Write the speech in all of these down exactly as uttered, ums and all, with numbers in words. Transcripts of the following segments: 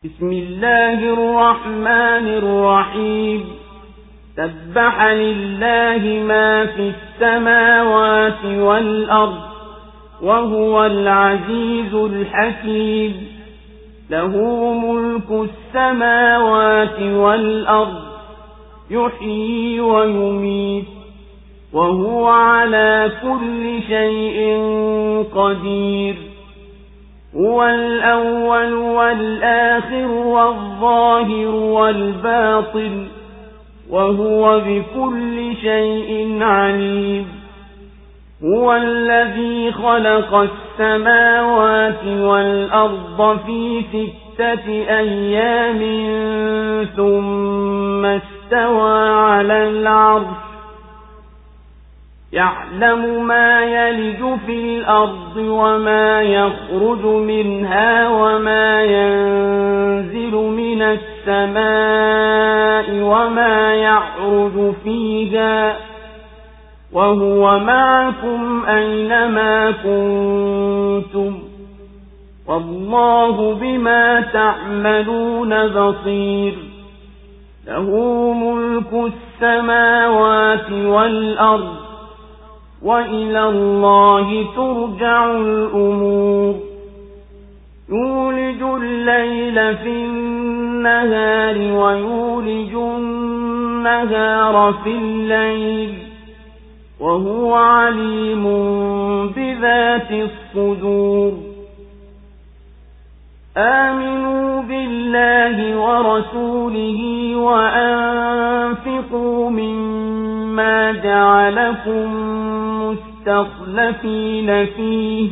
بسم الله الرحمن الرحيم سبح لله ما في السماوات والأرض وهو العزيز الحكيم له ملك السماوات والأرض يحيي ويميت وهو على كل شيء قدير هو الأول والآخر والظاهر والباطن وهو بكل شيء عليم هو الذي خلق السماوات والأرض في ستة أيام ثم استوى على العرش يعلم ما يلج في الأرض وما يخرج منها وما ينزل من السماء وما يعرج فيها وهو معكم أينما كنتم والله بما تعملون بصير له ملك السماوات والأرض وإلى الله ترجع الأمور يولج الليل في النهار ويولج النهار في الليل وهو عليم بذات الصدور آمنوا بالله ورسوله وأنفقوا مما جعلكم مستخلفين فيه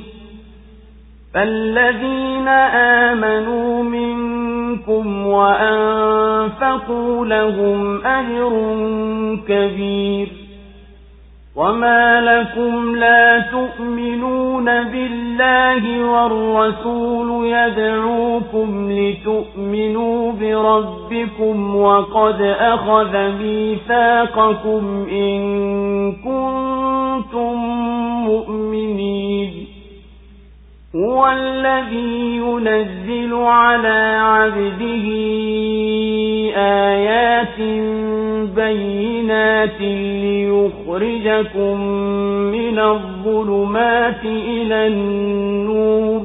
فالذين آمنوا منكم وأنفقوا لهم أجر كبير وما لكم لا تؤمنون بالله والرسول يدعوكم لتؤمنوا بربكم وقد أخذ ميثاقكم إن كنتم مؤمنين هو الذي ينزل على عبده آيات بينات ليخرجكم من الظلمات إلى النور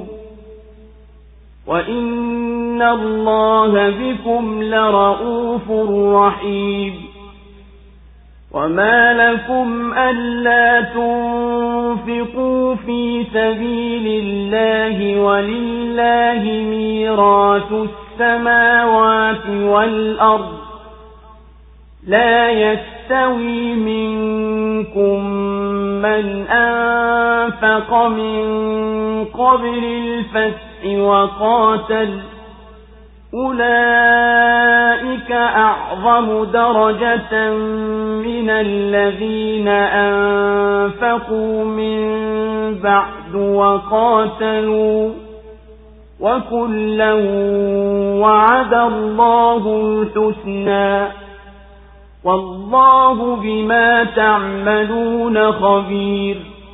وإن الله بكم لرؤوف رحيم وما لكم ألا تنفقوا في سبيل الله ولله ميراث السماوات والأرض لا يستوي منكم من أنفق من قبل الفتح وقاتل أولئك أعظم درجة من الذين أنفقوا من بعد وقاتلوا وكلا وعد الله الحسنى والله بما تعملون خبير.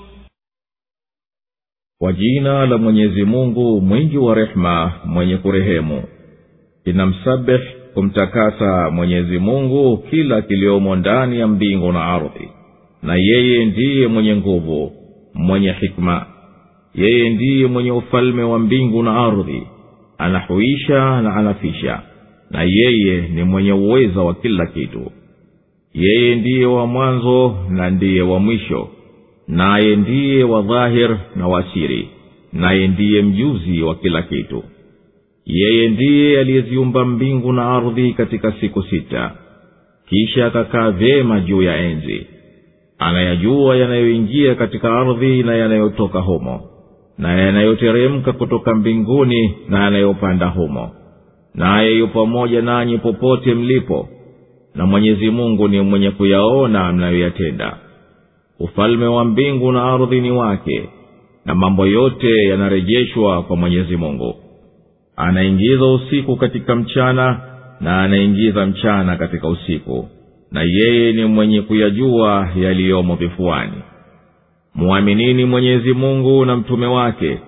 Kwa jina la Mwenyezi Mungu mwingi wa rehema mwenye kurehemu. Inamsabih kumtakasa Mwenyezi Mungu kila kiliomo ndani ya mbingu na ardhi, na yeye ndiye mwenye nguvu, mwenye hikma. Yeye ndiye mwenye ufalme wa mbingu na ardhi, anahuisha na anafisha, na yeye ni mwenye uweza wa kila kitu. Yeye ndiye wa mwanzo na ndiye wa mwisho, naye ndiye wa dhahir na wa siri, naye ndiye mjuzi wa kila kitu. Yeye ndiye aliyeziumba mbingu na ardhi katika siku sita, kisha akakaa vyema juu ya enzi. Anayajua yanayoingia katika ardhi na yanayotoka humo, na yanayoteremka kutoka mbinguni na yanayopanda humo. Naye yu pamoja nanyi popote mlipo, na Mwenyezi Mungu ni mwenye kuyaona mnayoyatenda. Ufalme wa mbingu na ardhi ni wake, na mambo yote yanarejeshwa kwa Mwenyezi Mungu. Anaingiza usiku katika mchana, na anaingiza mchana katika usiku, na yeye ni mwenye kuyajua yaliyomo vifuani. Muaminini Mwenyezi Mungu na mtume wake,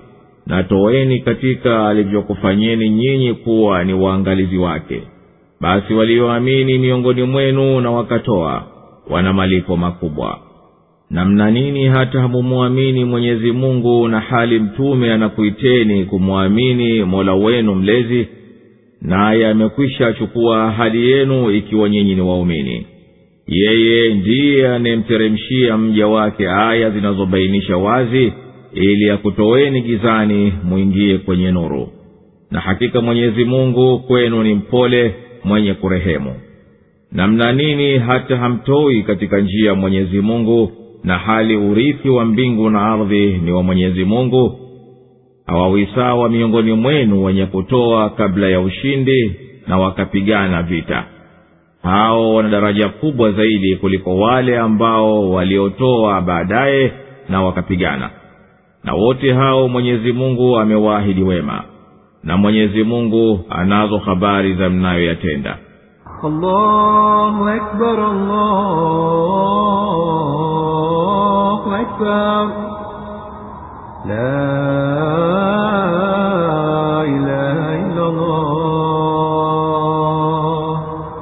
na toeni katika alivyokufanyeni nyinyi kuwa ni waangalizi wake. Basi walioamini miongoni mwenu na wakatoa wana malipo makubwa. Na mna nini hata hamumuamini Mwenyezi Mungu, na hali mtume anakuiteni kumwamini Mola wenu mlezi, naye amekwisha chukua ahadi yenu ikiwa nyinyi ni waumini. Yeye ndiye anemteremshia mja wake aya zinazobainisha wazi, ili akutoeni gizani muingie kwenye nuru. Na hakika Mwenyezi Mungu kwenu ni mpole mwenye kurehemu. Na mna nini hata hamtoi katika njia ya Mwenyezi Mungu, na hali urithi wa mbingu na ardhi ni wa Mwenyezi Mungu? Hawawisawa miongoni mwenu wenye kutoa kabla ya ushindi na wakapigana vita. Hao wana daraja kubwa zaidi kuliko wale ambao waliotoa baadaye na wakapigana. Na wote hao Mwenyezi Mungu amewaahidi wema, na Mwenyezi Mungu anazo habari za mnayoyatenda. Allahu Akbar, Allahu Akbar, la ilaha illa Allah.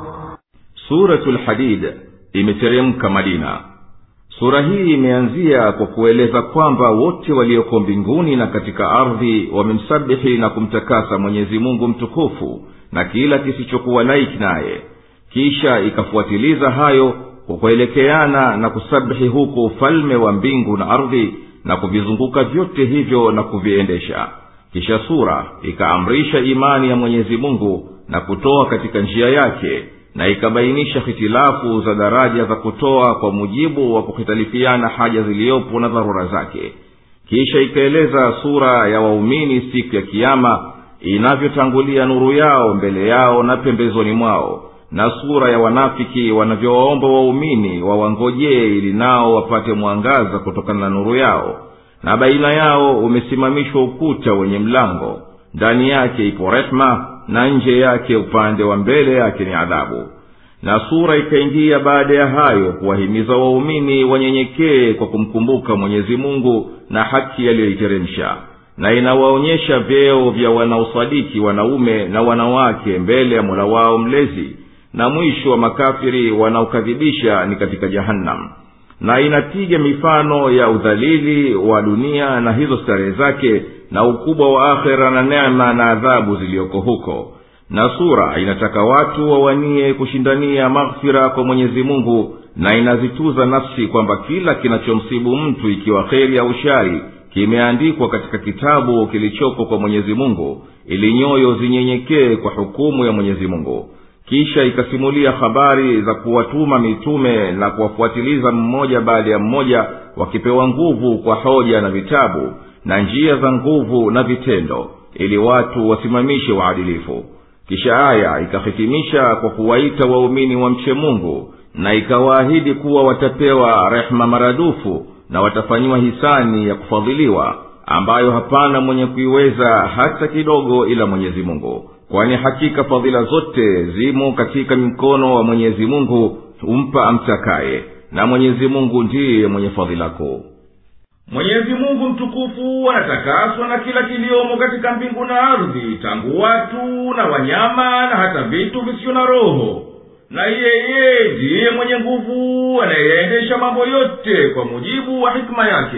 Suratul Hadid imeteremka Madina. Sura hii imeanzia kwa kueleza kwamba wote walioko mbinguni na katika ardhi wamemsabihi na kumtakasa Mwenyezi Mungu mtukufu na kila kisichokuwa laiki naye. Kisha ikafuatiliza hayo kwa kuelekeana na kusabihi huko ufalme wa mbingu na ardhi na kuvizunguka vyote hivyo na kuviendesha. Kisha sura ikaamrisha imani ya Mwenyezi Mungu na kutoa katika njia yake, na ikabainisha hitilafu za daraja za kutoa kwa mujibu wa kuhitalifiana haja ziliyopo na dharura zake. Kisha ikaeleza sura ya waumini siku ya kiyama inavyotangulia nuru yao mbele yao na pembezoni mwao, na sura ya wanafiki wanavyowaomba waumini wawangojee ili nao wapate mwangaza kutokana na nuru yao. Na baina yao umesimamishwa ukuta wenye mlango, ndani yake ipo rehema, na nje yake upande wa mbele yake ni adhabu. Na sura ikaingia baada ya hayo kuwahimiza waumini wanyenyekee kwa kumkumbuka Mwenyezi Mungu na haki aliyoiteremsha, na inawaonyesha vyeo vya wanaosadiki wanaume na wanawake mbele ya Mola wao mlezi, na mwisho wa makafiri wanaokadhibisha ni katika Jahannam. Na inapiga mifano ya udhalili wa dunia na hizo starehe zake, na ukubwa wa akhera na neema na adhabu zilioko huko. Na sura inataka watu wawanie kushindania maghfira kwa Mwenyezi Mungu, na inazituza nafsi kwamba kila kinachomsibu mtu ikiwa kheri au shari kimeandikwa katika kitabu kilichoko kwa Mwenyezi Mungu, ili nyoyo zinyenyekee kwa hukumu ya Mwenyezi Mungu. Kisha ikasimulia habari za kuwatuma mitume na kuwafuatiliza mmoja baada ya mmoja, wakipewa nguvu kwa hoja na vitabu na njia za nguvu na vitendo, ili watu wasimamishe uadilifu. Kisha aya ikahitimisha kwa kuwaita waumini wamche Mungu, na ikawaahidi kuwa watapewa rehema maradufu na watafanyiwa hisani ya kufadhiliwa, ambayo hapana mwenye kuiweza hata kidogo ila Mwenyezi Mungu. Kwani hakika fadhila zote zimo katika mikono wa Mwenyezi Mungu, humpa amtakaye, na Mwenyezi Mungu ndiye mwenye fadhila kuu. Mwenyezi Mungu mtukufu anatakaswa na kila kiliomo katika mbingu na ardhi, tangu watu na wanyama na hata vitu visivyo na roho. Na yeye ndiye mwenye nguvu anayeendesha mambo yote kwa mujibu wa hikma yake.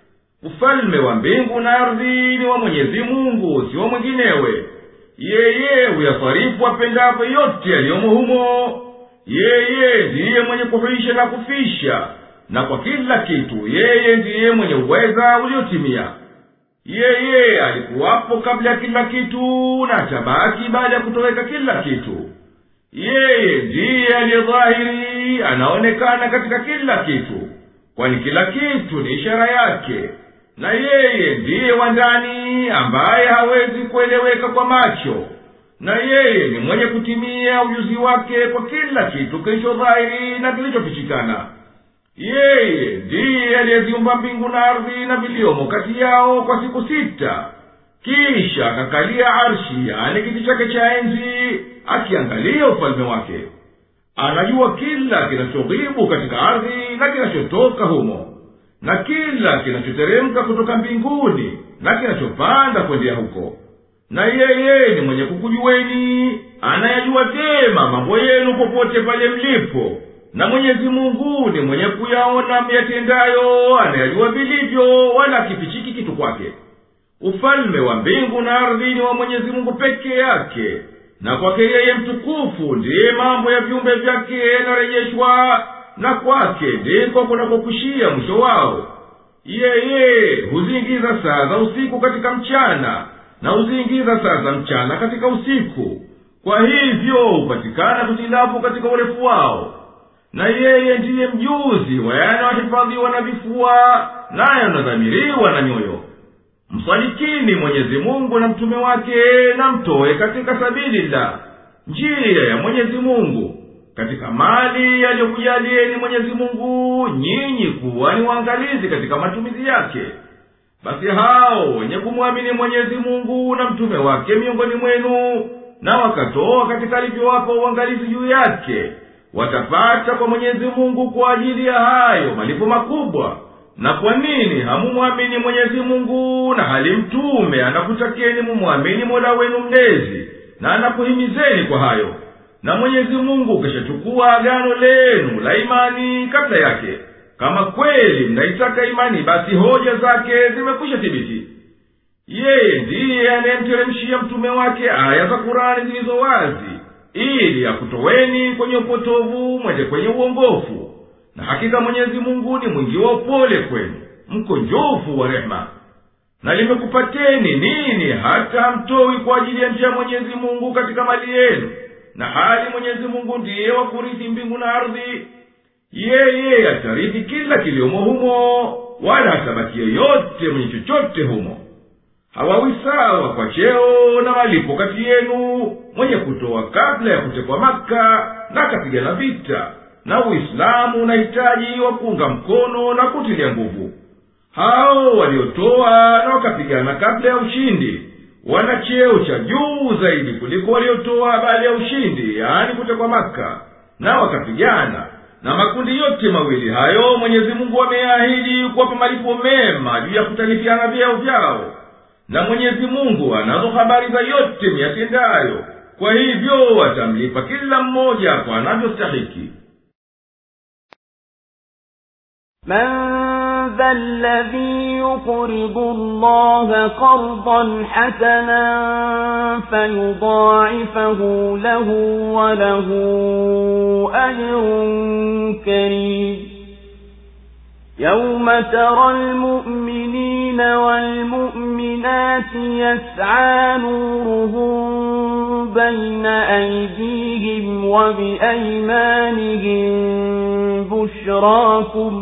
Ufalme wa mbingu na ardhi ni wa Mwenyezi Mungu, sio mwinginewe. Yeye huyafarifu apendapo yote yaliyomo humo. Yeye ndiye mwenye kuhuisha na kufisha, na kwa kila kitu yeye ndiye mwenye uweza uliotimia. Yeye alikuwapo kabla ya kila kitu, na atabaki baada ya kutoweka kila kitu. Yeye ndiye aliyedhahiri, anaonekana katika kila kitu, kwani kila kitu ni ishara yake. Na yeye ndiye wa ndani, ambaye hawezi kueleweka kwa macho. Na yeye ni mwenye kutimia ujuzi wake kwa kila kitu kilicho dhahiri na kilichofichikana. Yeye ndiye aliyeziumba mbingu na ardhi na viliomo kati yao kwa siku sita. Kisha akakalia arshi, yani kiti chake cha enzi, akiangalia ufalme wake. Anajua kila kinachoghibu katika ardhi na kinachotoka humo, na kila kinachoteremka kutoka mbinguni, na kinachopanda kwendea huko. Na yeye ni mwenye kukujueni, anayajua vyema mambo yenu popote pale mlipo. Na Mwenyezi Mungu ni mwenye kuyaona myatendayo, anayajua vilivyo, wala kifichiki kitu kwake. Ufalme wa mbingu na ardhi ni wa Mwenyezi Mungu peke yake, na kwake yeye mtukufu ndiye mambo ya viumbe vyake yanarejeshwa, na kwake ndiko kunakokushia mwisho wao. Yeye huziingiza saa za usiku katika mchana, na huziingiza saa za mchana katika usiku. Kwa hivyo hupatikana kutilafu katika urefu wao. Na yeye ndiye mjuzi wa yanayohifadhiwa na vifua, nayo yanadhamiriwa na nyoyo. Msadikini Mwenyezi Mungu na mtume wake, na mtoe katika sabilillah, njia ya Mwenyezi Mungu, katika mali aliyokujalieni Mwenyezi Mungu, nyinyi kuwa ni waangalizi katika matumizi yake. Basi hao wenye kumwamini Mwenyezi Mungu na mtume wake miongoni mwenu, na wakatoa katika alivyowapa uangalizi juu yake, watapata kwa Mwenyezi Mungu kwa ajili ya hayo malipo makubwa. Na kwa nini hamumwamini Mwenyezi Mungu, na hali mtume anakutakeni mumwamini Mola wenu mlezi, na anakuhimizeni kwa hayo? Na Mwenyezi Mungu kishachukua agano lenu la imani kabla yake. Kama kweli mnaitaka imani, basi hoja zake zimekwisha thibiti. Yeye ndiye anayemteremshia mtume wake aya za Kurani zilizo wazi, ili akutoweni kwenye upotovu mwende kwenye uongofu. Na hakika Mwenyezi Mungu ni mwingi wa upole kwenu, mkunjufu wa rehema. Na limekupateni nini hata hamtoi kwa ajili ya njia ya Mwenyezi Mungu katika mali yenu, na hali Mwenyezi Mungu ndiye wa kurithi mbingu na ardhi? Yeye atarithi kila kiliomo humo, wala hatabakia yote mwenye chochote humo. Hawawi sawa kwa cheo na malipo kati yenu, mwenye kutoa kabla ya kutekwa Maka na kapigana vita, na Uislamu unahitaji wa kuunga mkono na kutilia nguvu. Hao waliotoa na wakapigana kabla ya ushindi wana cheo cha juu zaidi kuliko waliotoa baada ya ushindi, yaani kutekwa Maka na wakapigana. Na makundi yote mawili hayo Mwenyezi Mungu ameahidi kuwapa malipo mema juu ya kutalifiana vyao vyao. Na Mwenyezi Mungu anazo habari za yote miyatendayo, kwa hivyo atamlipa kila mmoja kwa anavyostahiki. من ذا الذي يقرض الله قرضا حسنا فيضاعفه له وله أجر كريم يوم ترى المؤمنين والمؤمنات يسعى نورهم بين أيديهم وبأيمانهم بشراكم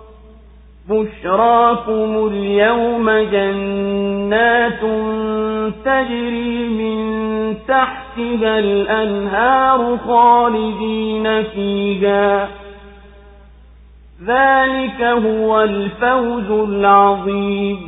بشراكم اليوم جنات تجري من تحتها الأنهار خالدين فيها ذلك هو الفوز العظيم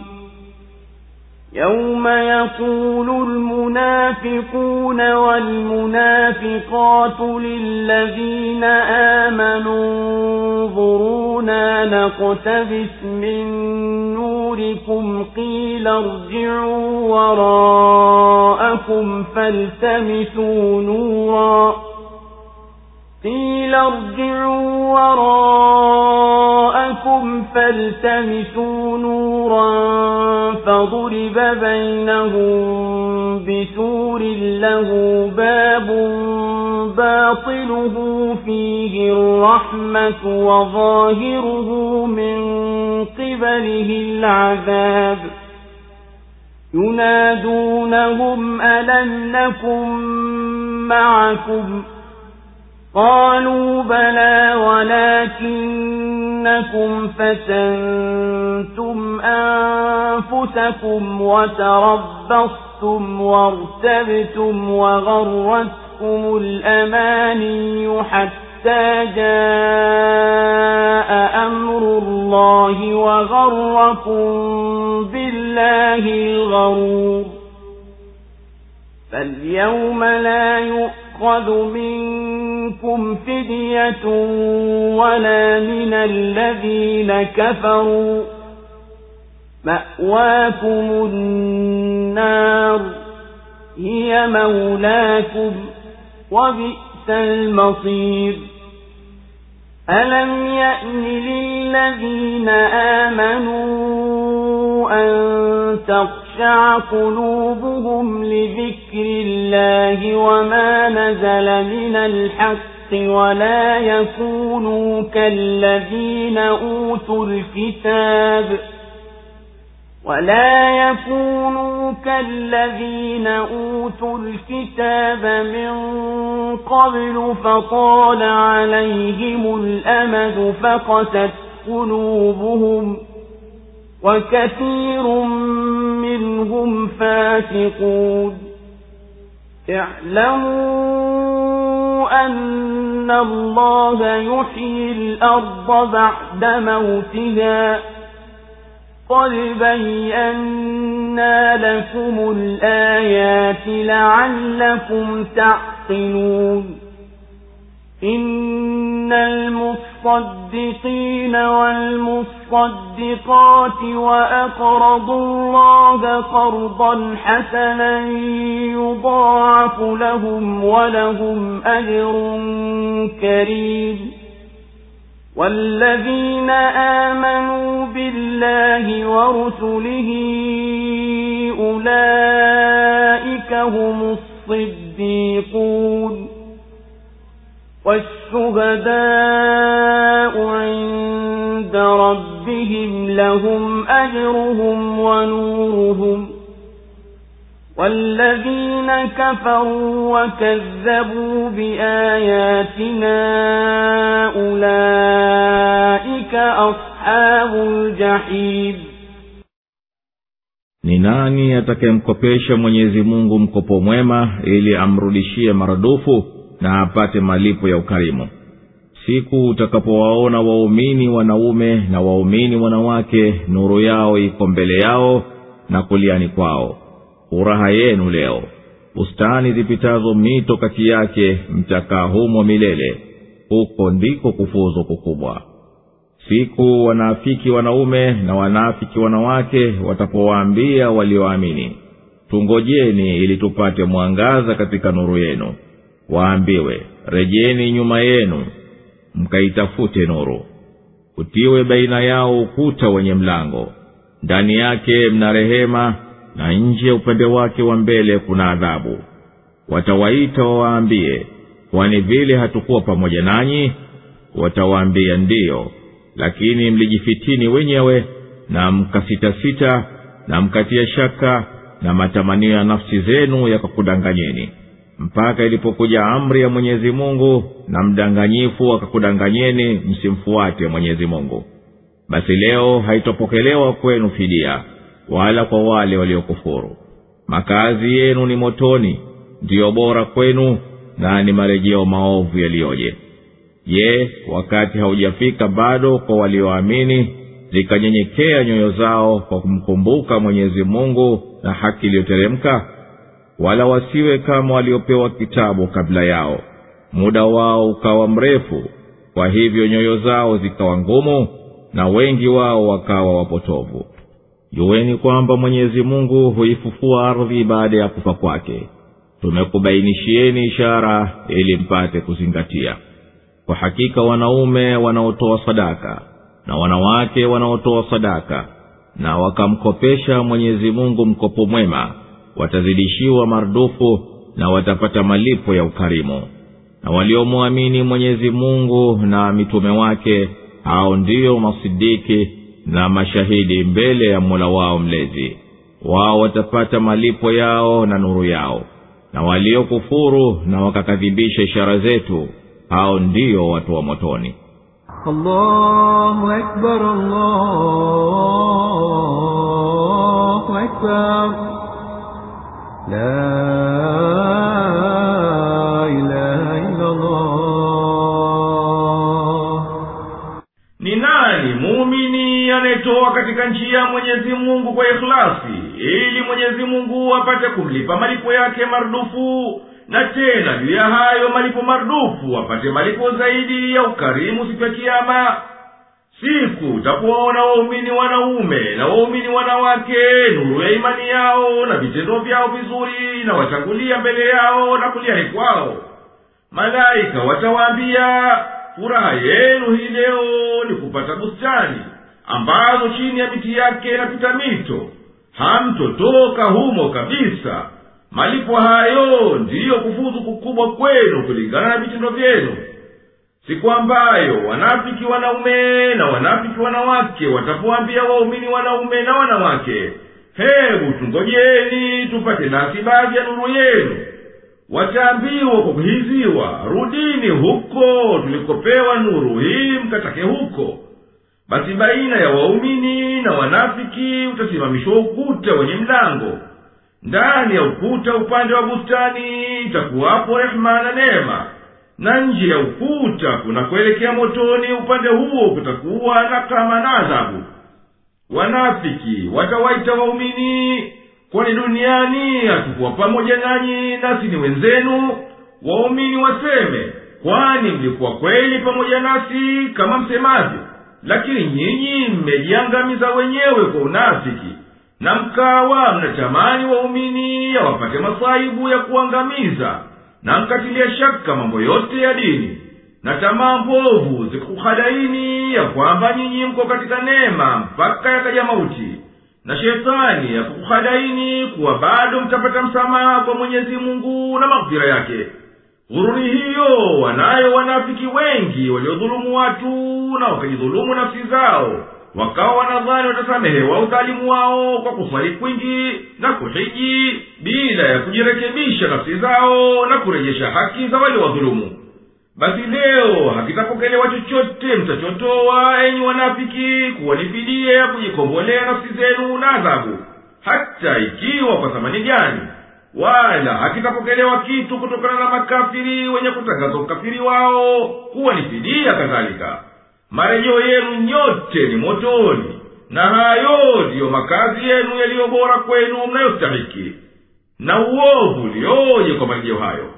يوم يقول المنافقون والمنافقات للذين آمنوا انظرونا نقتبس من نوركم قيل ارجعوا وراءكم فالتمسوا نورا قيل ارجعوا وراءكم فالتمسوا نورا فضرب بينهم بسور له باب باطنه فيه الرحمة وظاهره من قبله العذاب ينادونهم ألم نكن معكم قالوا بلى ولكنكم فتنتم أنفسكم وتربصتم وارتبتم وغرتكم الأماني حتى جاء أمر الله وغركم بالله الغرور فاليوم لا يؤخذ منكم فدية ولا من الذين كفروا مأواكم النار هي مولاكم وبئس المصير ألم يأن للذين آمنوا أن تخشع قلوبهم لذكر الله وما نزل من الحق ولا يكونوا كالذين أوتوا الكتاب ولا يكونوا كالذين أوتوا الكتاب من قبل فطال عليهم الأمد فقست قلوبهم وكثير منهم فاسقون اعلموا أن الله يحيي الأرض بعد موتها قد بينا لكم الآيات لعلكم تعقلون إن المصدقين والمصدقات وأقرضوا الله قرضا حسنا يضاعف لهم ولهم أجر كريم والذين آمنوا بالله ورسله أولئك هم الصديقون والشهداء عند ربهم لهم أجرهم ونورهم والذين كفروا وكذبوا بآياتنا أولئك أصحاب الجحيم. Ni nani atakayemkopesha Mwenyezi Mungu mkopo mwema ili amrudishie maradufu na apate malipo ya ukarimu? Siku utakapowaona waumini wanaume na waumini wanawake nuru yao iko mbele yao na kuliani kwao, furaha yenu leo, bustani zipitazo mito kati yake, mtakaa humo milele, huko ndiko kufuzu kukubwa. Siku wanafiki wanaume na wanafiki wanawake watapowaambia walioamini, tungojeni ili tupate mwangaza katika nuru yenu, waambiwe, rejeni nyuma yenu mkaitafute nuru. Utiwe baina yao ukuta wenye mlango, ndani yake mna rehema, na nje upande wake wa mbele kuna adhabu. Watawaita wawaambie, kwani vile hatukuwa pamoja nanyi? Watawaambia, ndiyo, lakini mlijifitini wenyewe na mkasitasita na mkatia shaka na matamanio ya nafsi zenu yakakudanganyeni, mpaka ilipokuja amri ya Mwenyezi Mungu na mdanganyifu akakudanganyeni msimfuate Mwenyezi Mungu. Basi leo haitopokelewa kwenu fidia wala kwa wale waliokufuru. Makazi yenu ni motoni, ndiyo bora kwenu, na ni marejeo maovu yaliyoje. Je, wakati haujafika bado kwa walioamini zikanyenyekea nyoyo zao kwa kumkumbuka Mwenyezi Mungu na haki iliyoteremka? Wala wasiwe kama waliopewa kitabu kabla yao, muda wao ukawa mrefu, kwa hivyo nyoyo zao zikawa ngumu na wengi wao wakawa wapotovu. Jueni kwamba Mwenyezi Mungu huifufua ardhi baada ya kufa kwake. Tumekubainishieni ishara ili mpate kuzingatia. Kwa hakika wanaume wanaotoa sadaka na wanawake wanaotoa sadaka na wakamkopesha Mwenyezi Mungu mkopo mwema, watazidishiwa mardufu na watapata malipo ya ukarimu. Na waliomwamini Mwenyezi Mungu na mitume wake, hao ndio masidiki na mashahidi mbele ya Mola wao mlezi. Wao watapata malipo yao na nuru yao. Na waliokufuru na wakakadhibisha ishara zetu, hao ndio watu wa motoni. Allahu Akbar, Allahu Akbar, la ilaha illa Allah. Ni nani muumini anayetoa katika njia ya Mwenyezi Mungu kwa ikhlasi, ili Mwenyezi Mungu apate kumlipa malipo yake mardufu, na tena juu ya hayo malipo mardufu apate malipo zaidi ya ukarimu siku ya Kiyama? siku utakuwaona waumini wanaume na waumini wanawake nuru ya imani yao na vitendo vyao vizuri na watangulia mbele yao na kuliani kwao. Malaika watawaambia, furaha yenu hii leo ni kupata bustani ambazo chini ya miti yake inapita mito, hamtotoka humo kabisa. Malipo hayo ndiyo kufuzu kukubwa kwenu kulingana na vitendo vyenu. Siku ambayo wanafiki wanaume na wanafiki wanawake watapoambia waumini wanaume na wanawake, hebu tungojeni tupate nasi baadhi ya nuru yenu, wataambiwa kwa kuhiziwa, rudini huko tulikopewa nuru hii mkatake huko. Basi baina ya waumini na wanafiki utasimamishwa ukuta wenye mlango. Ndani ya ukuta upande wa bustani itakuwapo rehema na neema, na nje ya ukuta kuna kuelekea motoni upande huo kutakuwa na kama na adhabu. Wanafiki watawaita waumini, kwani duniani hatukuwa pamoja nanyi nasi ni wenzenu? Waumini waseme, kwani mlikuwa kweli pamoja nasi kama msemavyo, lakini nyinyi mmejiangamiza wenyewe kwa unafiki, na mkawa mnatamani waumini ya wapate masaibu ya kuangamiza, na mkatilia shaka mambo yote ya dini, na tamaa mbovu zikukhadaini ya kwamba nyinyi mko katika neema mpaka yakaja mauti, na shetani ya kukukhadaini kuwa bado mtapata msamaha kwa Mwenyezi Mungu na maghfira yake. Ghururi hiyo wanayo wanafiki wengi waliodhulumu watu na wakajidhulumu nafsi zao, wakawa wanadhani watasamehewa udhalimu wao kwa kuswali kwingi na kuhiji bila ya kujirekebisha nafsi zao na kurejesha haki za wale wadhulumu. Basi leo hakitapokelewa chochote mtachotoa, enyi wanafiki, kuwa ni fidia ya kujikombolea nafsi zenu na adhabu, hata ikiwa kwa thamani gani. Wala hakitapokelewa kitu kutokana na makafiri wenye kutangaza ukafiri wao kuwa ni fidia kadhalika. Marejeo yenu nyote ni motoni, na hayo ndiyo makazi yenu yaliyo bora kwenu mnayostahiki. Na uovu ulioje kwa marejeo hayo!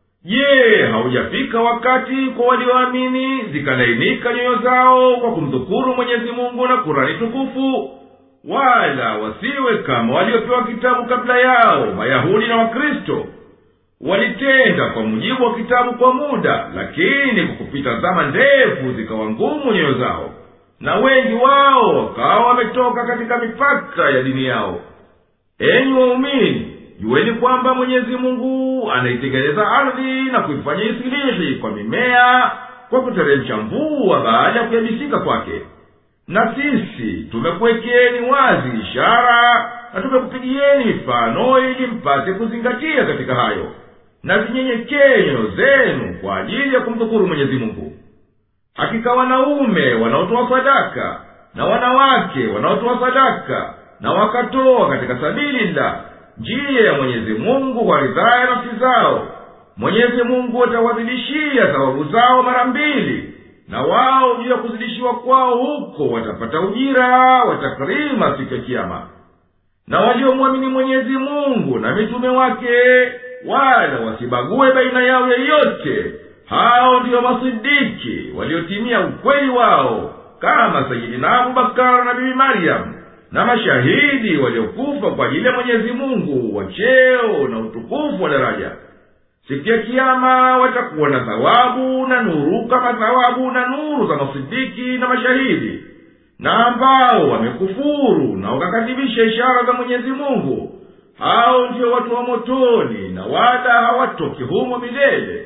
Je, haujafika wakati kwa walioamini zikalainika nyoyo zao kwa kumdhukuru Mwenyezi Mungu na Kurani tukufu? Wala wasiwe kama waliopewa kitabu kabla yao, Mayahudi na Wakristo. Walitenda kwa mujibu wa kitabu kwa muda, lakini kwa kupita zama ndefu zikawa ngumu nyoyo zao, na wengi wao wakawa wametoka katika mipaka ya dini yao. Enyi waumini, jueni kwamba Mwenyezi Mungu anaitengeneza ardhi na kuifanya isilihi kwa mimea kwa kuteremsha mvua baada ya kuyabisika kwake. Na sisi tumekuwekeni wazi ishara na tumekupigieni mifano ili mpate kuzingatia katika hayo, na zinyenyekee nyoyo zenu kwa ajili ya kumdhukuru Mwenyezi Mungu. Hakika wanaume wanaotoa sadaka na wanawake wanaotoa sadaka na wakatoa katika sabilillah, njia ya Mwenyezi Mungu kwa ridhaa ya nafsi zao, Mwenyezi Mungu atawazidishia thawabu zao mara mbili, na wao juu ya kuzidishiwa kwao huko watapata ujira wa takrima siku ya kiyama. Na waliomwamini Mwenyezi Mungu na mitume wake, wala wasibague baina yao yeyote, hao ndiyo masidiki waliotimia ukweli wao, kama Sayyidina Abubakar na Bibi Maryam, na mashahidi waliokufa kwa ajili ya Mwenyezi Mungu wa cheo na utukufu wa daraja. Siku ya kiyama watakuwa na thawabu na nuru kama thawabu na nuru za masidiki na mashahidi. Na ambao wamekufuru na wakakadhibisha ishara za Mwenyezi Mungu, hao ndio watu wa motoni, na wala hawatoki humo milele.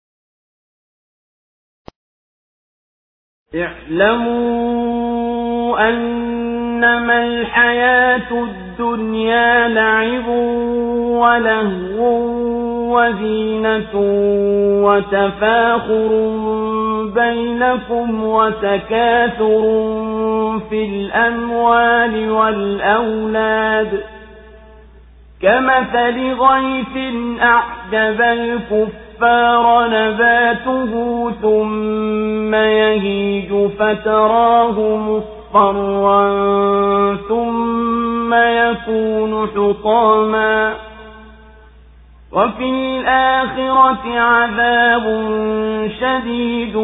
اعلموا أنما الحياة الدنيا لعب ولهو وزينة وتفاخر بينكم وتكاثر في الأموال والأولاد كمثل غيث أعجب الكفار نباته ثم يهيج فتراه مصفرا ثم يكون حطاما وفي الآخرة عذاب شديد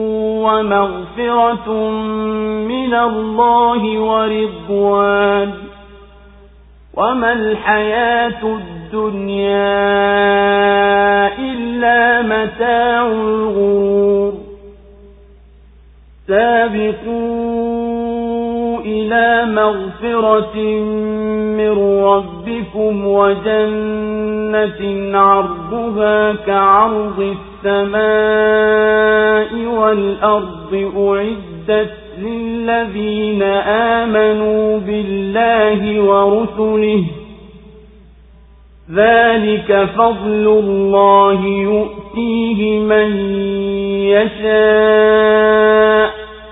ومغفرة من الله ورضوان وما الحياة الدنيا إلا متاع الغرور سابقوا إلى مغفرة من ربكم وجنة عرضها كعرض السماء والأرض أعدت للذين آمنوا بالله ورسله ذلك فضل الله يؤتيه من يشاء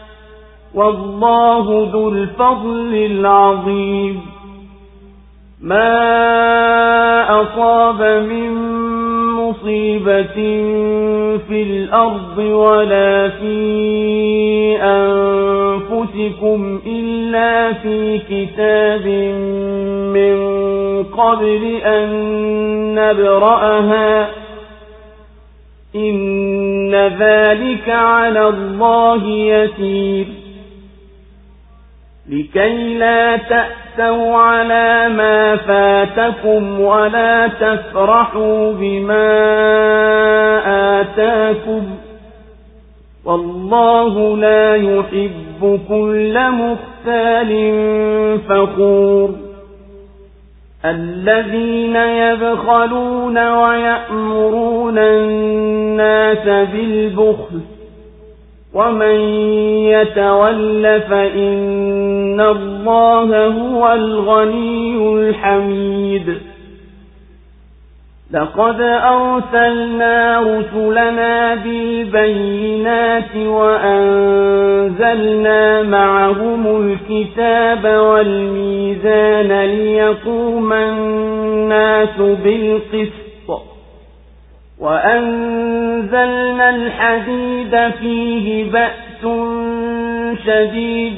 والله ذو الفضل العظيم ما أصاب من مصيبة في الأرض ولا في أنفسكم إلا في كتاب من قبل أن نبرأها إن ذلك على الله يسير لكي لا تأسوا على ما فاتكم ولا تفرحوا بما آتاكم والله لا يحب كل مختال فخور الذين يبخلون ويأمرون الناس بالبخل ومن يتول فإن الله هو الغني الحميد لقد أرسلنا رسلنا بالبينات وأنزلنا معهم الكتاب والميزان ليقوم الناس بالقسط وأنزلنا الحديد فيه بأس شديد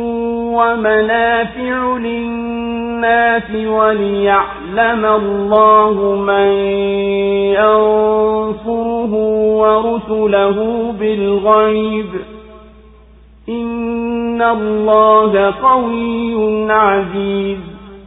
ومنافع للناس وليعلم الله من ينصره ورسله بالغيب إن الله قوي عزيز.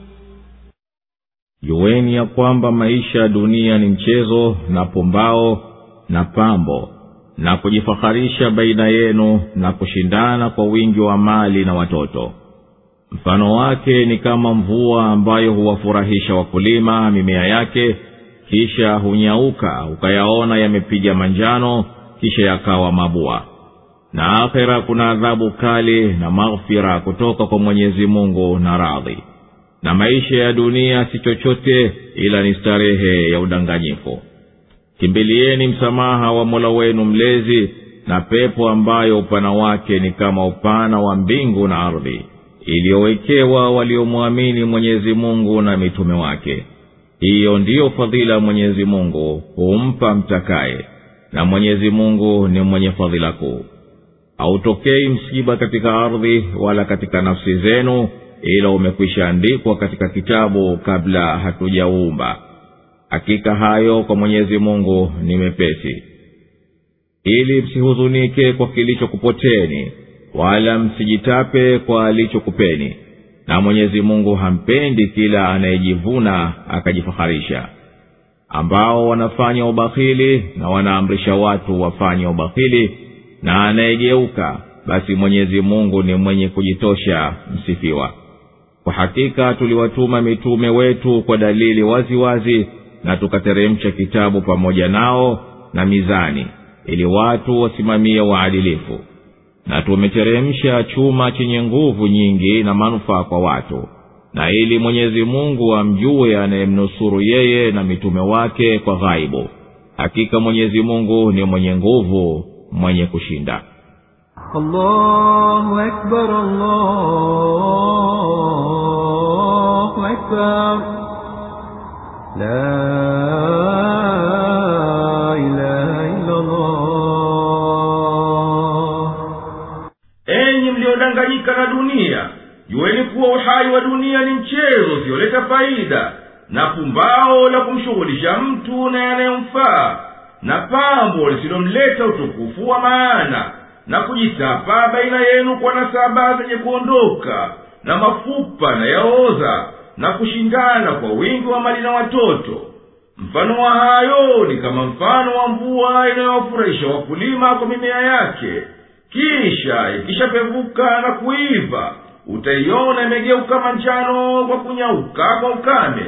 Jueni ya kwamba maisha ya dunia ni mchezo na pumbao na pambo na kujifaharisha baina yenu na kushindana kwa wingi wa mali na watoto. Mfano wake ni kama mvua ambayo huwafurahisha wakulima mimea yake, kisha hunyauka ukayaona yamepiga manjano, kisha yakawa mabua. Na akhera kuna adhabu kali na maghfira kutoka kwa Mwenyezi Mungu na radhi. Na maisha ya dunia si chochote ila ni starehe ya udanganyifu. Kimbilieni msamaha wa Mola wenu mlezi na pepo ambayo upana wake ni kama upana wa mbingu na ardhi, iliyowekewa waliomwamini Mwenyezi Mungu na mitume wake. Hiyo ndiyo fadhila Mwenyezi Mungu humpa mtakaye, na Mwenyezi Mungu ni mwenye fadhila kuu. Hautokei msiba katika ardhi wala katika nafsi zenu ila umekwisha andikwa katika kitabu kabla hatujaumba. Hakika hayo kwa Mwenyezi Mungu ni mepesi. Ili msihuzunike kwa kilichokupoteni wala msijitape kwa alichokupeni, na Mwenyezi Mungu hampendi kila anayejivuna akajifaharisha. Ambao wanafanya ubakhili na wanaamrisha watu wafanye ubakhili, na anayegeuka basi Mwenyezi Mungu ni mwenye kujitosha msifiwa. Kwa hakika tuliwatuma mitume wetu kwa dalili wazi wazi, na tukateremsha kitabu pamoja nao na mizani ili watu wasimamie uadilifu. Na tumeteremsha chuma chenye nguvu nyingi na manufaa kwa watu, na ili Mwenyezi Mungu amjue anayemnusuru yeye na mitume wake kwa ghaibu. Hakika Mwenyezi Mungu ni mwenye nguvu, mwenye kushinda. Allahu Akbar, Allahu Akbar, la ilaha illa Allah. Enyi mliodanganyika na dunia, jueni kuwa uhai wa dunia ni mchezo usioleta faida, na pumbao la kumshughulisha mtu na yanayomfaa, na pambo lisilomleta utukufu wa maana, na kujitapa baina yenu kwa nasaba zenye kuondoka, na mafupa na yaoza, na kushindana kwa wingi wa mali na watoto. Mfano wa hayo ni kama mfano wa mvua inayowafurahisha wakulima kwa mimea yake, kisha ikishapevuka na kuiva utaiona imegeuka manjano kwa kunyauka kwa ukame,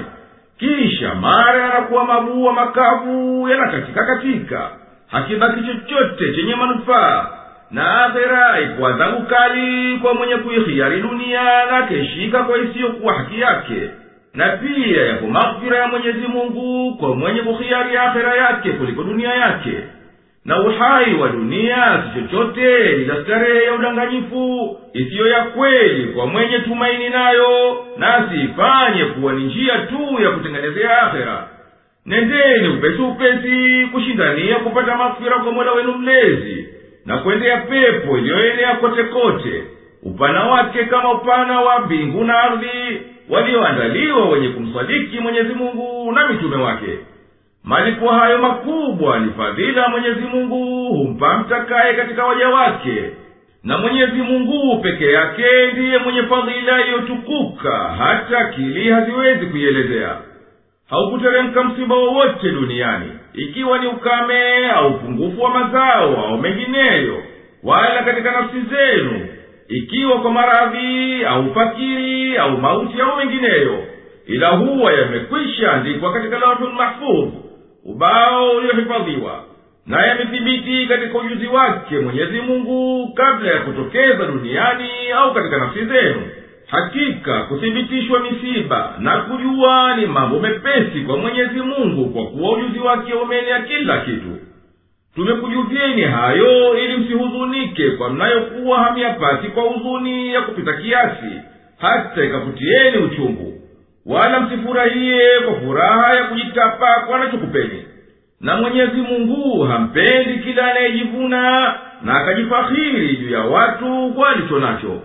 kisha mara yanakuwa mabua makavu yanakatika katika, hakibaki chochote chenye manufaa. Na akhera iko adhabu kali kwa mwenye kuihiari dunia na keshika kwa isiyokuwa haki yake, na pia yapo maghfira ya Mwenyezi Mungu kwa mwenye kuhiari akhera yake kuliko dunia yake. Na uhai wa dunia si chochote ila starehe ya udanganyifu isiyo ya kweli kwa mwenye tumaini nayo, na asifanye kuwa ni njia tu ya kutengenezea akhera. Nendeni upesi upesi kushindania kupata maghfira kwa Mola wenu mlezi, na kuendea pepo iliyoenea kote kote, upana wake kama upana wa mbingu na ardhi, walioandaliwa wenye kumsadiki Mwenyezi Mungu na mitume wake. Malipo hayo makubwa ni fadhila Mwenyezi Mungu humpa mtakaye katika waja wake, na Mwenyezi Mungu peke yake ndiye mwenye fadhila iliyotukuka hata akili haziwezi kuielezea. Haukuteremka msiba wowote duniani, ikiwa ni ukame au upungufu wa mazao au mengineyo, wala katika nafsi zenu, ikiwa kwa maradhi au fakiri au mauti au mengineyo, ila huwa yamekwisha andikwa katika Lawhul Mahfuz, ubao uliohifadhiwa, na yamethibiti katika ujuzi wake Mwenyezi Mungu kabla ya kutokeza duniani au katika nafsi zenu. Hakika kuthibitishwa misiba na kujua ni mambo mepesi kwa Mwenyezi Mungu, kwa kuwa ujuzi wake umeenea kila kitu. Tumekujuvieni hayo ili msihuzunike kwa mnayokuwa hamyapati kwa huzuni ya kupita kiasi, hata ikavutieni uchungu, wala msifurahie kwa furaha ya kujitapa kwa anachokupeni. Na Mwenyezi Mungu hampendi kila anayejivuna na akajifakhiri juu ya watu kwa alicho nacho.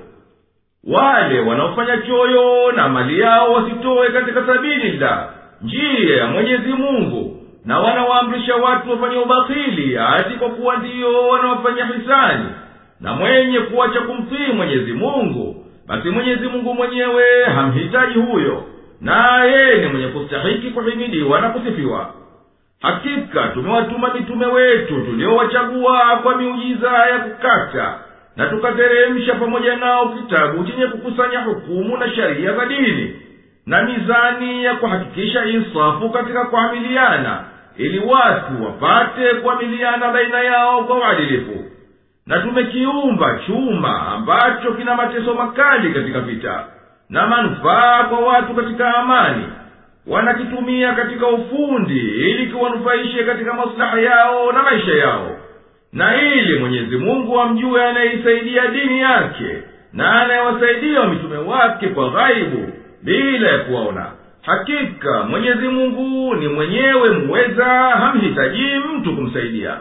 Wale wanaofanya choyo na mali yao wasitoe katika sabilillah, njia ya Mwenyezi Mungu, na wanawaamrisha watu wafanye ubakhili ati kwa kuwa ndio wanaofanya hisani, na mwenye kuacha kumtii Mwenyezi Mungu, basi Mwenyezi Mungu mwenyewe hamhitaji huyo, na yeye ni mwenye kustahiki kuhimidiwa na kusifiwa. Hakika tumewatuma mitume wetu tuliowachagua kwa miujiza ya kukata, na tukateremsha pamoja nao kitabu chenye kukusanya hukumu na sharia za dini, na mizani ya kuhakikisha insafu katika kuamiliana, ili watu wapate kuamiliana baina yao kwa uadilifu. Na tumekiumba chuma ambacho kina mateso makali katika vita, na manufaa kwa watu katika amani. Wanakitumia katika ufundi ili kiwanufaishe katika maslaha yao na maisha yao, na ili Mwenyezi Mungu amjue anayeisaidia dini yake na anayewasaidia mitume wake kwa ghaibu bila ya kuwaona. Hakika Mwenyezi Mungu ni mwenyewe muweza, hamhitaji mtu kumsaidia.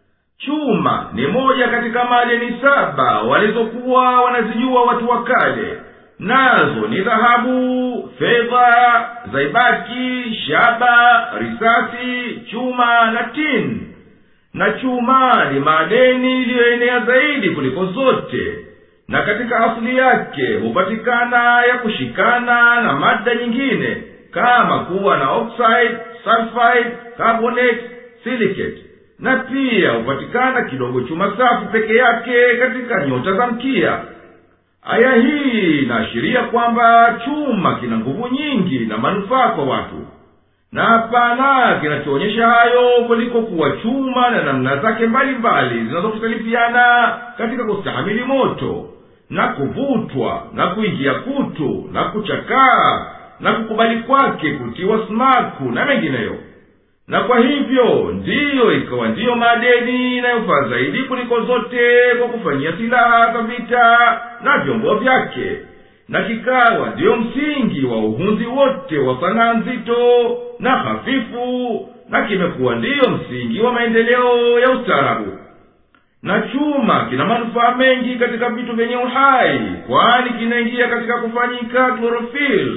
Chuma ni moja katika madini saba walizokuwa wanazijua watu wa kale, nazo ni dhahabu, fedha, zaibaki, shaba, risasi, chuma na tin. Na chuma ni madeni iliyoenea zaidi kuliko zote, na katika asili yake hupatikana ya kushikana na mada nyingine kama kuwa na oxide, sulfide, carbonate, silicate. Na pia hupatikana kidogo chuma safi peke yake katika nyota za mkia. Aya hii inaashiria kwamba chuma kina nguvu nyingi na manufaa kwa watu, na hapana kinachoonyesha hayo kuliko kuwa chuma na namna zake mbalimbali zinazokhtalifiana katika kustahamili moto na kuvutwa na kuingia kutu na kuchakaa na kukubali kwake kutiwa smaku na mengineyo. Na kwa hivyo ndiyo ikawa ndiyo madeni inayofaa zaidi kuliko zote kwa kufanyia silaha za vita na vyombo vyake, na kikawa ndiyo msingi wa uhunzi wote wa sanaa nzito na hafifu, na kimekuwa ndiyo msingi wa maendeleo ya ustaarabu. Na chuma kina manufaa mengi katika vitu vyenye uhai, kwani kinaingia katika kufanyika chlorophyll,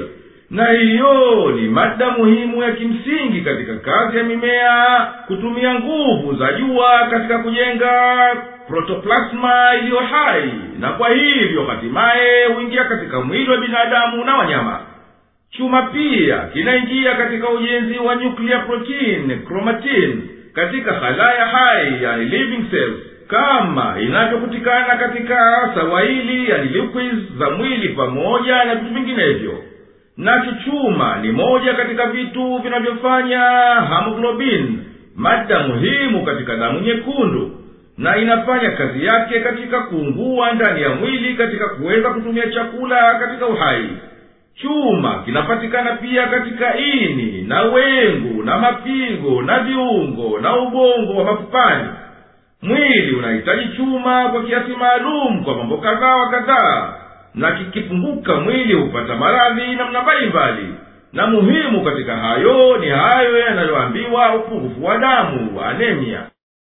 na hiyo ni mada muhimu ya kimsingi katika kazi ya mimea, kutumia nguvu za jua katika kujenga protoplasma iliyo hai, na kwa hivyo hatimaye huingia katika mwili wa binadamu na wanyama. Chuma pia kinaingia katika ujenzi wa nuclear protein, chromatin, katika halaya hai, yani living cells, kama inavyokutikana katika sawaili, yani liquids za mwili pamoja na vitu vinginevyo. Na kichuma ni moja katika vitu vinavyofanya hemoglobin, mada muhimu katika damu nyekundu, na inafanya kazi yake katika kuungua ndani ya mwili katika kuweza kutumia chakula katika uhai. Chuma kinapatikana pia katika ini na wengu na mapigo na viungo na ubongo wa mafupani. Mwili unahitaji chuma kwa kiasi maalum kwa mambo kadhaa wa kadhaa, na kikipunguka mwili hupata maradhi namna mbalimbali. Na muhimu katika hayo ni hayo yanayoambiwa upungufu wa damu, anemia.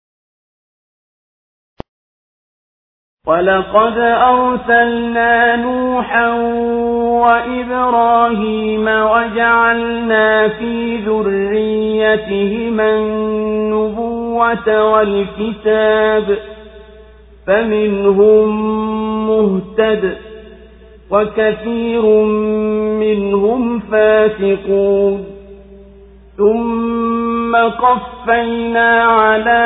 وَلَقَدْ أَرْسَلْنَا نُوحًا وَإِبْرَاهِيمَ وَجَعَلْنَا فِي ذُرِّيَّتِهِمَا النُّبُوَّةَ وَالْكِتَابَ فَمِنْهُم مُّهْتَدٍ وَكَثِيرٌ مِّنْهُمْ فَاسِقُونَ ثُمَّ قَفَّيْنَا عَلَى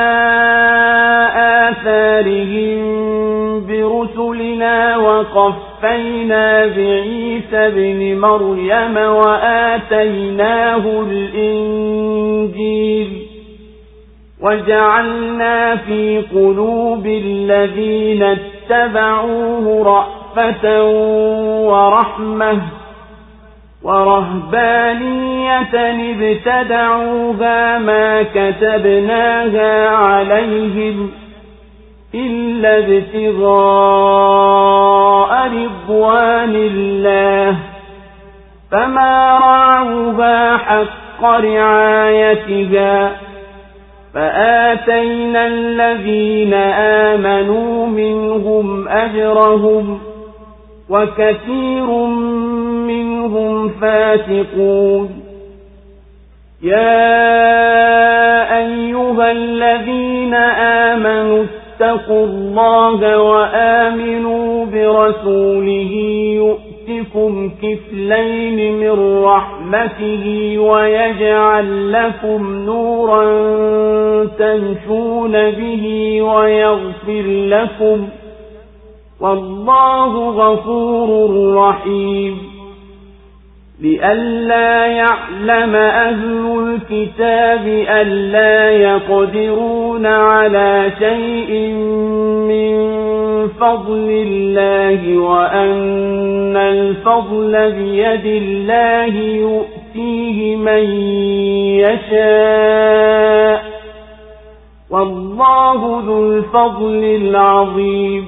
آثَارِهِم برسلنا وقفينا بعيسى ابن مريم وآتيناه الإنجيل وجعلنا في قلوب الذين اتبعوه رأفة ورحمة ورهبانية ابتدعوها ما كتبناها عليهم إلا ابتغاء رضوان الله فما رعوها حق رعايتها فآتينا الذين آمنوا منهم أجرهم وكثير منهم فاسقون يا أيها الذين آمنوا اتقوا الله وآمنوا برسوله يؤتكم كفلين من رحمته ويجعل لكم نورا تمشون به ويغفر لكم والله غفور رحيم لئلا يعلم أهل الكتاب ألا يقدرون على شيء من فضل الله وأن الفضل بيد الله يؤتيه من يشاء والله ذو الفضل العظيم.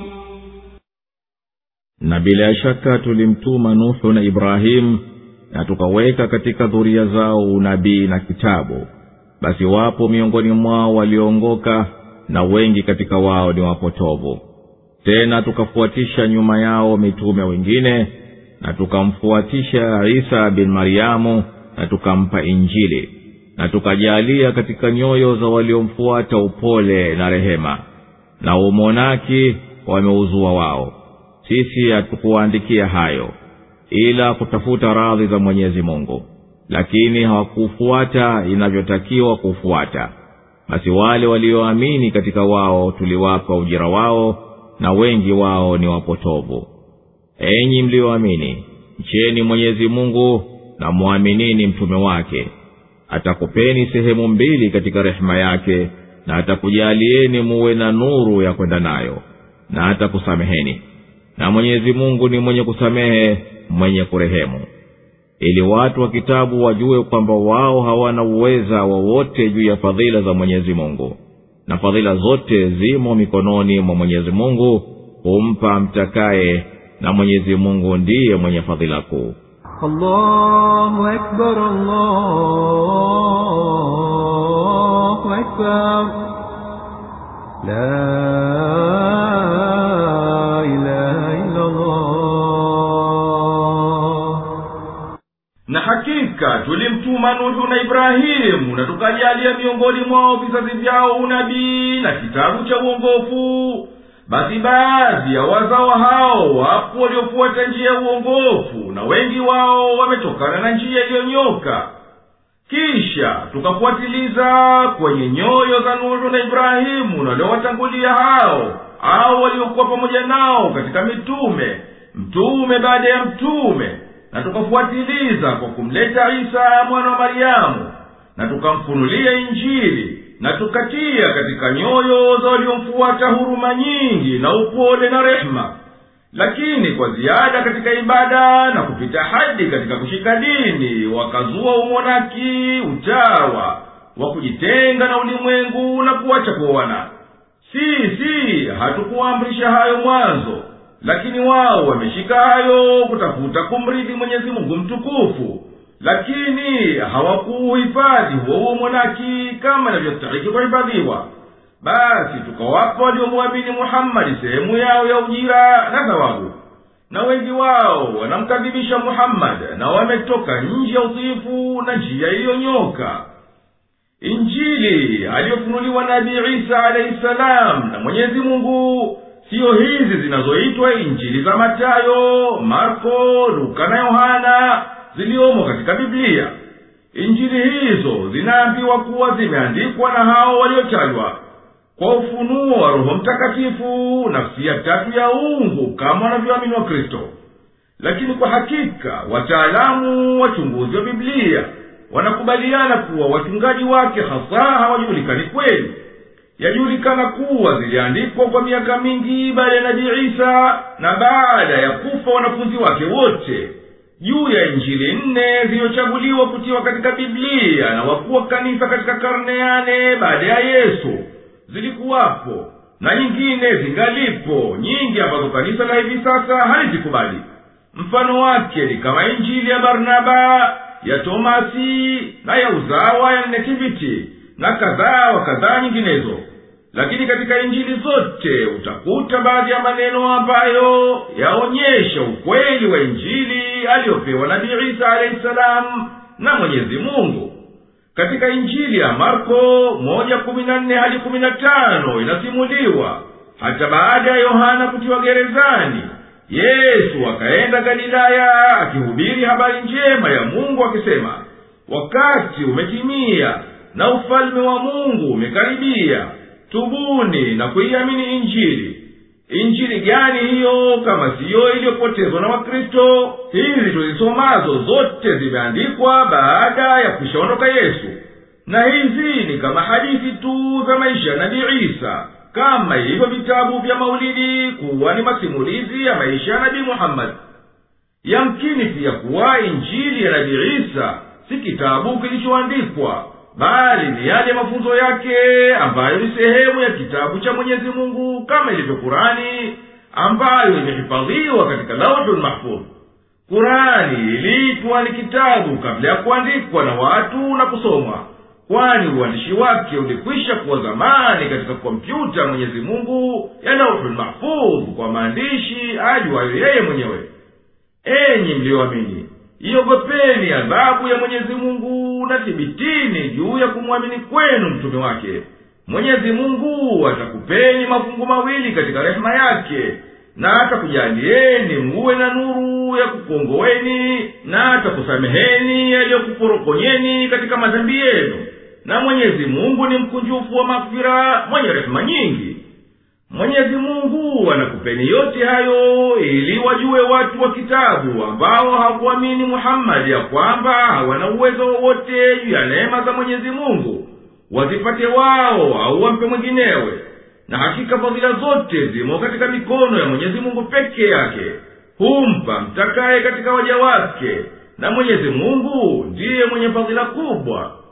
Na bila shaka tulimtuma Nuhu na Ibrahim, na tukaweka katika dhuria zao unabii na kitabu. Basi wapo miongoni mwao walioongoka, na wengi katika wao ni wapotovu. Tena tukafuatisha nyuma yao mitume wengine, na tukamfuatisha Isa bin Mariamu, na tukampa Injili, na tukajalia katika nyoyo za waliomfuata upole na rehema, na umonaki wameuzua wao. Sisi hatukuwaandikia hayo ila kutafuta radhi za Mwenyezi Mungu, lakini hawakufuata inavyotakiwa kufuata. Basi wale walioamini katika wao tuliwapa ujira wao, na wengi wao ni wapotovu. Enyi mlioamini, mcheni Mwenyezi Mungu na muaminini mtume wake. Atakupeni sehemu mbili katika rehema yake, na atakujalieni muwe na nuru ya kwenda nayo, na atakusameheni. Na Mwenyezi Mungu ni mwenye kusamehe, mwenye kurehemu. Ili watu wa kitabu wajue kwamba wao hawana uweza wowote juu ya fadhila za Mwenyezi Mungu, na fadhila zote zimo mikononi mwa Mwenyezi Mungu, humpa mtakaye, na Mwenyezi Mungu ndiye mwenye fadhila kuu. Allahu Akbar, Allahu Akbar, la na umma Nuhu na Ibrahimu, na tukajalia miongoni mwao vizazi vyao unabii na kitabu cha uongofu, basi baadhi ya wazao hao wapo waliofuata njia ya uongofu, na wengi wao wametokana na njia iliyonyoka. Kisha tukafuatiliza kwenye nyoyo za Nuhu na Ibrahimu na waliowatangulia hao au waliokuwa pamoja nao katika mitume, mtume baada ya mtume, na tukafuatiliza kwa kumleta Isa mwana wa Mariamu, na tukamfunulia Injili, na tukatia katika nyoyo za waliomfuata huruma nyingi na upole na rehema. Lakini kwa ziada katika ibada na kupita hadi katika kushika dini, wakazua umonaki, utawa wa kujitenga na ulimwengu na kuacha kuoana. Sisi hatukuamrisha hayo mwanzo, lakini wao wameshika hayo kutafuta kumridhi Mwenyezi Mungu mtukufu, lakini hawakuhifadhi huo umonaki kama inavyostahili kuhifadhiwa. Basi tukawapa waliomwamini Muhammad sehemu yao ya ujira na thawabu, na wengi wao wanamkadhibisha Muhammad na wametoka nje ya utiifu na njia iliyonyoka. Injili aliyofunuliwa Nabii Isa alayhi salam na Mwenyezi Mungu siyo hizi zinazoitwa Injili za Matayo, Marko, Luka na Yohana ziliomo katika Biblia. Injili hizo zinaambiwa kuwa zimeandikwa na hao waliotajwa kwa ufunuo wa Roho Mtakatifu, nafsi ya tatu ya uungu kama wanavyoamini wa Kristo. Lakini kwa hakika wataalamu wachunguzi wa Biblia wanakubaliana kuwa watungaji wake hasa hawajulikani kweli. Yajulikana kuwa ziliandikwa kwa miaka mingi baada ya Nabii Isa na baada ya kufa wanafunzi wake wote. Juu ya Injili nne zilizochaguliwa kutiwa katika Biblia na wakuu wa kanisa katika karne yane baada ya Yesu zilikuwapo, na nyingine zingalipo nyingi ambazo kanisa la hivi sasa halizikubali. Mfano wake ni kama Injili ya Barnaba, ya Tomasi na ya Uzawa ya Nativity na kadhaa wa kadhaa nyinginezo. Lakini katika Injili zote utakuta baadhi ya maneno ambayo yaonyesha ukweli wa Injili aliyopewa Nabii Isa alayhi salam na Mwenyezi Mungu. Katika Injili ya Marko moja kumi na nne hadi kumi na tano inasimuliwa hata baada ya Yohana kutiwa gerezani, Yesu akaenda Galilaya akihubiri habari njema ya Mungu akisema, wakati umetimia na ufalme wa Mungu umekaribia, tubuni na kuiamini Injili. Injili gani hiyo kama siyo iliyopotezwa na Wakristo? Hizi tulisomazo zote zimeandikwa baada ya kushaondoka Yesu, na hizi ni kama hadithi tu za maisha ya Nabii Isa, kama hivyo vitabu vya maulidi kuwa ni masimulizi ya maisha ya Nabii Muhammad. Yamkini pia kuwa Injili ya Nabii Isa si kitabu kilichoandikwa, bali ni yale mafunzo yake ambayo ni sehemu ya kitabu cha Mwenyezi Mungu kama ilivyo Qur'ani ambayo imehifadhiwa katika Lauhul Mahfuz. Qur'ani iliitwa ni kitabu kabla ya kuandikwa na watu na kusomwa, kwani uandishi wake ulikwisha kuwa zamani katika kompyuta Mwenyezi Mungu ya Lauhul Mahfuz kwa maandishi ajuayo yeye mwenyewe. Enyi mlioamini, iogopeni adhabu ya Mwenyezi Mungu na thibitini juu ya kumwamini kwenu mtume wake. Mwenyezi Mungu atakupeni mafungu mawili katika rehema yake, na atakujalieni muwe na nuru ya kukongoeni, na atakusameheni yaliyokuporokonyeni katika madhambi yenu. Na Mwenyezi Mungu ni mkunjufu wa maghfira, mwenye rehema nyingi. Mwenyezi Mungu anakupeni yote hayo ili wajue watu wa kitabu ambao hawakuamini Muhammad ya kwamba hawana uwezo wote juu ya neema za Mwenyezi Mungu, wazipate wao au wampe mwinginewe. Na hakika fadhila zote zimo katika mikono ya Mwenyezi Mungu peke yake, humpa mtakaye katika waja wake, na Mwenyezi Mungu ndiye mwenye fadhila kubwa.